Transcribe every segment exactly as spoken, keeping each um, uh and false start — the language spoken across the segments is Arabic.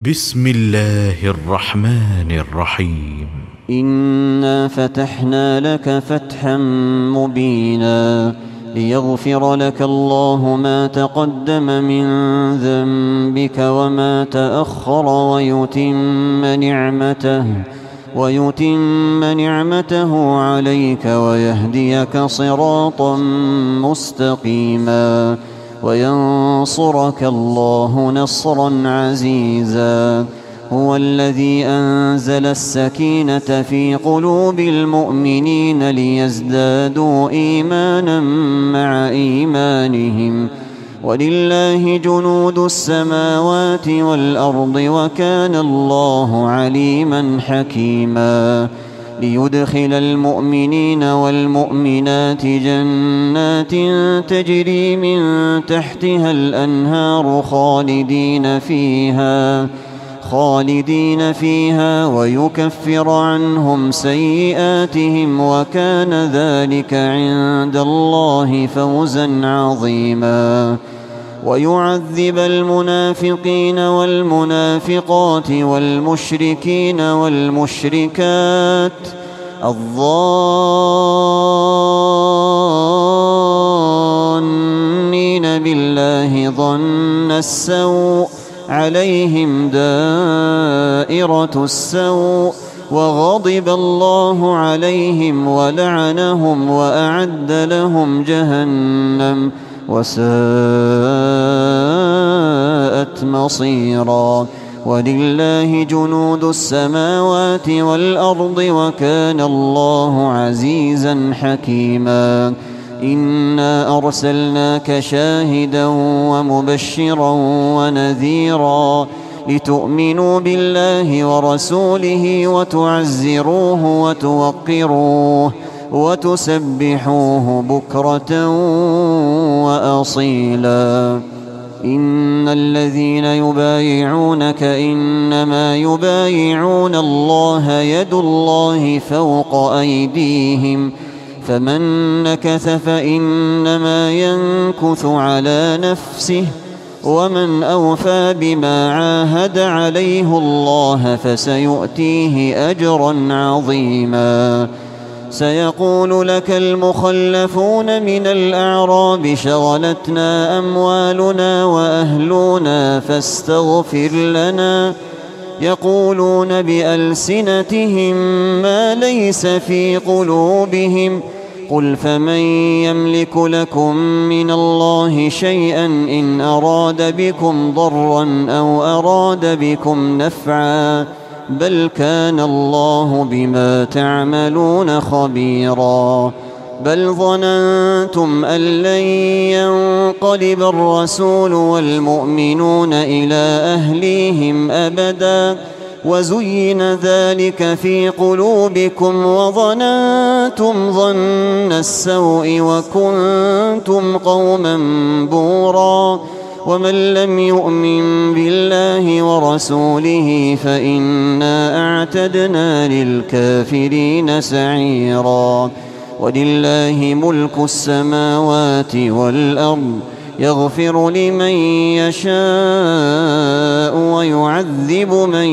بسم الله الرحمن الرحيم. إنا فتحنا لك فتحا مبينا ليغفر لك الله ما تقدم من ذنبك وما تأخر ويتم نعمته ويتم نعمته عليك ويهديك صراطا مستقيما وينصرك الله نصرا عزيزا. هو الذي أنزل السكينة في قلوب المؤمنين ليزدادوا إيمانا مع إيمانهم ولله جنود السماوات والأرض وكان الله عليما حكيما. ليدخل المؤمنين والمؤمنات جنات تجري من تحتها الأنهار خالدين فيها خالدين فيها ويكفر عنهم سيئاتهم وكان ذلك عند الله فوزا عظيما. ويعذب المنافقين والمنافقات والمشركين والمشركات الظانين بالله ظن السوء عليهم دائرة السوء وغضب الله عليهم ولعنهم وأعد لهم جهنم وساءت مصيرا. ولله جنود السماوات والأرض وكان الله عزيزا حكيما. إنا أرسلناك شاهدا ومبشرا ونذيرا لتؤمنوا بالله ورسوله وتعزروه وتوقروه وتسبحوه بكرة وأصيلا. إن الذين يبايعونك إنما يبايعون الله يد الله فوق أيديهم فمن نكث فإنما ينكث على نفسه ومن أوفى بما عاهد عليه الله فسيؤتيه أجرا عظيما. سيقول لك المخلفون من الأعراب شغلتنا أموالنا وأهلنا فاستغفر لنا يقولون بألسنتهم ما ليس في قلوبهم قل فمن يملك لكم من الله شيئا إن أراد بكم ضرا أو أراد بكم نفعا بل كان الله بما تعملون خبيرا. بل ظننتم أن لن ينقلب الرسول والمؤمنون إلى أهليهم أبدا وزين ذلك في قلوبكم وظننتم ظن السوء وكنتم قوما بورا. ومن لم يؤمن بالله ورسوله فإنا أعتدنا للكافرين سعيرا. ولله ملك السماوات والأرض يغفر لمن يشاء ويعذب من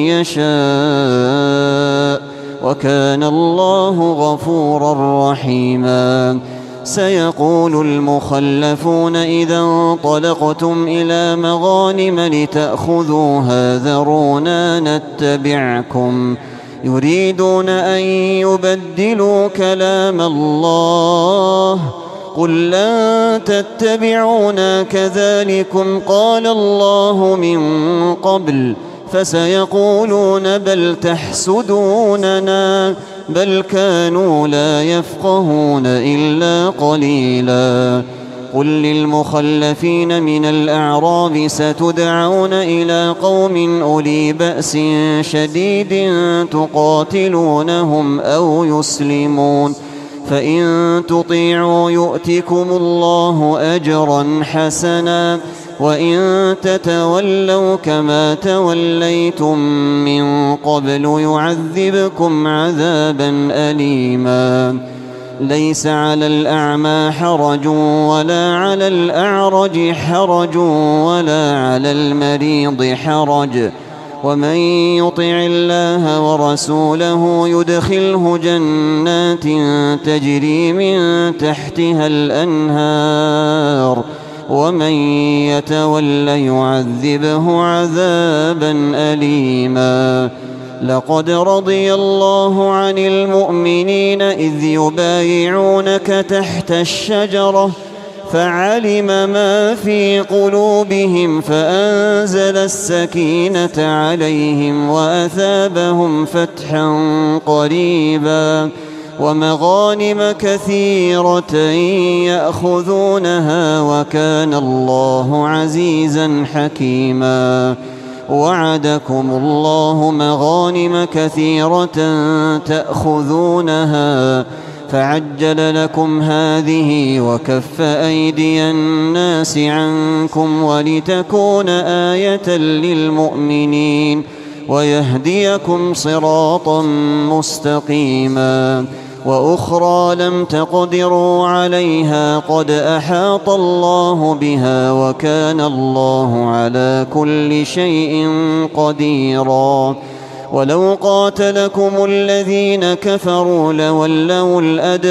يشاء وكان الله غفورا رحيما. سيقول المخلفون إذا انطلقتم إلى مغانم لتأخذوها ذرونا نتبعكم يريدون أن يبدلوا كلام الله قل لن تتبعونا كذلكم قال الله من قبل فسيقولون بل تحسدوننا بل كانوا لا يفقهون إلا قليلا. قل للمخلفين من الأعراب ستدعون إلى قوم أولي بأس شديد تقاتلونهم أو يسلمون فإن تطيعوا يؤتكم الله أجرا حسنا وإن تتولوا كما توليتم من قبل يعذبكم عذابا أليما. ليس على الأعمى حرج ولا على الأعرج حرج ولا على المريض حرج ومن يطع الله ورسوله يدخله جنات تجري من تحتها الأنهار ومن يتول يعذبه عذابا أليما. لقد رضي الله عن المؤمنين إذ يبايعونك تحت الشجرة فعلم ما في قلوبهم فأنزل السكينة عليهم وأثابهم فتحا قريبا ومغانم كثيرة يأخذونها وكان الله عزيزا حكيما. وعدكم الله مغانم كثيرة تأخذونها فعجل لكم هذه وكف أيدي الناس عنكم ولتكون آية للمؤمنين ويهديكم صراطا مستقيما. وأخرى لم تقدروا عليها قد أحاط الله بها وكان الله على كل شيء قديرا. ولو قاتلكم الذين كفروا لولوا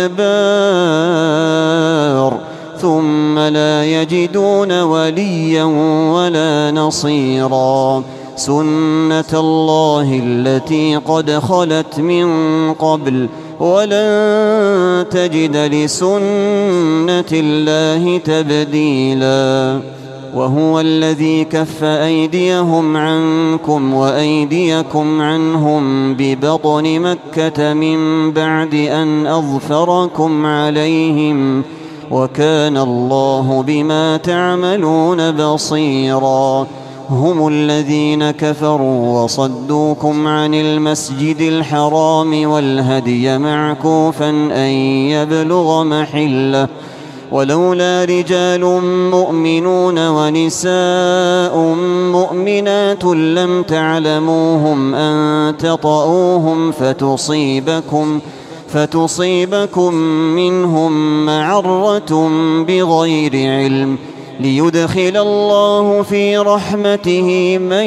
الأدبار ثم لا يجدون وليا ولا نصيرا. سنة الله التي قد خلت من قبل ولن تجد لسنة الله تبديلا. وهو الذي كف أيديهم عنكم وأيديكم عنهم ببطن مكة من بعد أن أظفركم عليهم وكان الله بما تعملون بصيرا. هم الذين كفروا وصدوكم عن المسجد الحرام والهدي معكوفا أن يبلغ محله ولولا رجال مؤمنون ونساء مؤمنات لم تعلموهم أن تطؤوهم فتصيبكم فتصيبكم منهم معرة بغير علم ليدخل الله في رحمته من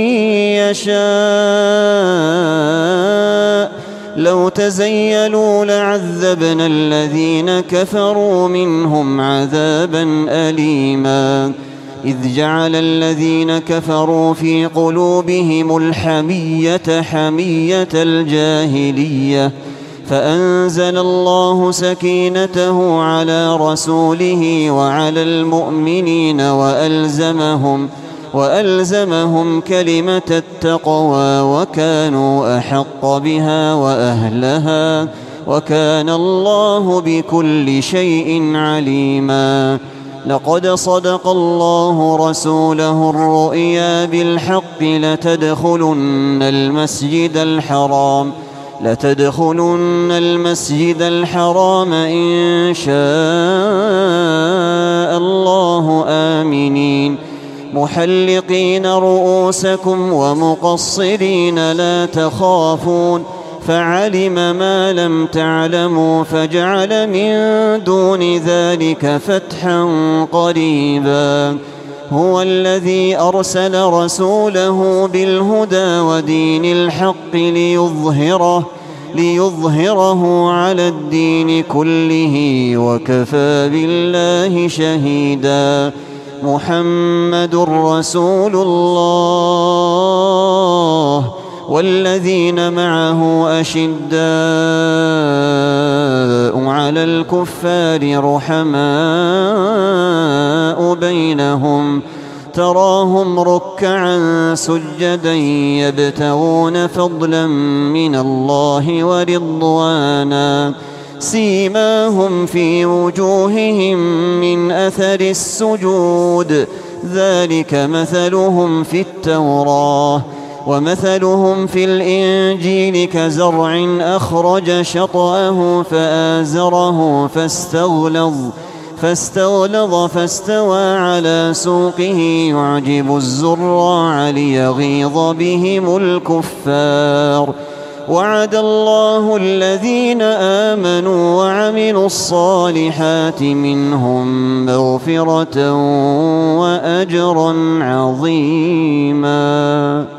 يشاء. لو تزيلوا لعذبنا الذين كفروا منهم عذابا أليما. إذ جعل الذين كفروا في قلوبهم الحمية حمية الجاهلية فأنزل الله سكينته على رسوله وعلى المؤمنين وألزمهم وألزمهم كلمة التقوى وكانوا أحق بها وأهلها وكان الله بكل شيء عليما. لقد صدق الله رسوله الرؤيا بالحق لتدخلن المسجد الحرام لتدخلن المسجد الحرام إن شاء الله آمنين محلقين رؤوسكم ومقصرين لا تخافون فعلم ما لم تعلموا فجعل من دون ذلك فتحا قريبا. هو الذي أرسل رسوله بالهدى ودين الحق ليظهره ليظهره على الدين كله وكفى بالله شهيدا. محمد رسول الله والذين معه أشداء على الكفار رحماء بينهم تراهم ركعا سجدا يبتغون فضلا من الله ورضوانا سيماهم في وجوههم من أثر السجود ذلك مثلهم في التوراة ومثلهم في الإنجيل كزرع أخرج شطأه فآزره فاستغلظ فاستغلظ فاستوى على سوقه يعجب الزراع ليغيظ بهم الكفار. وعد الله الذين آمنوا وعملوا الصالحات منهم مغفرة وأجرا عظيما.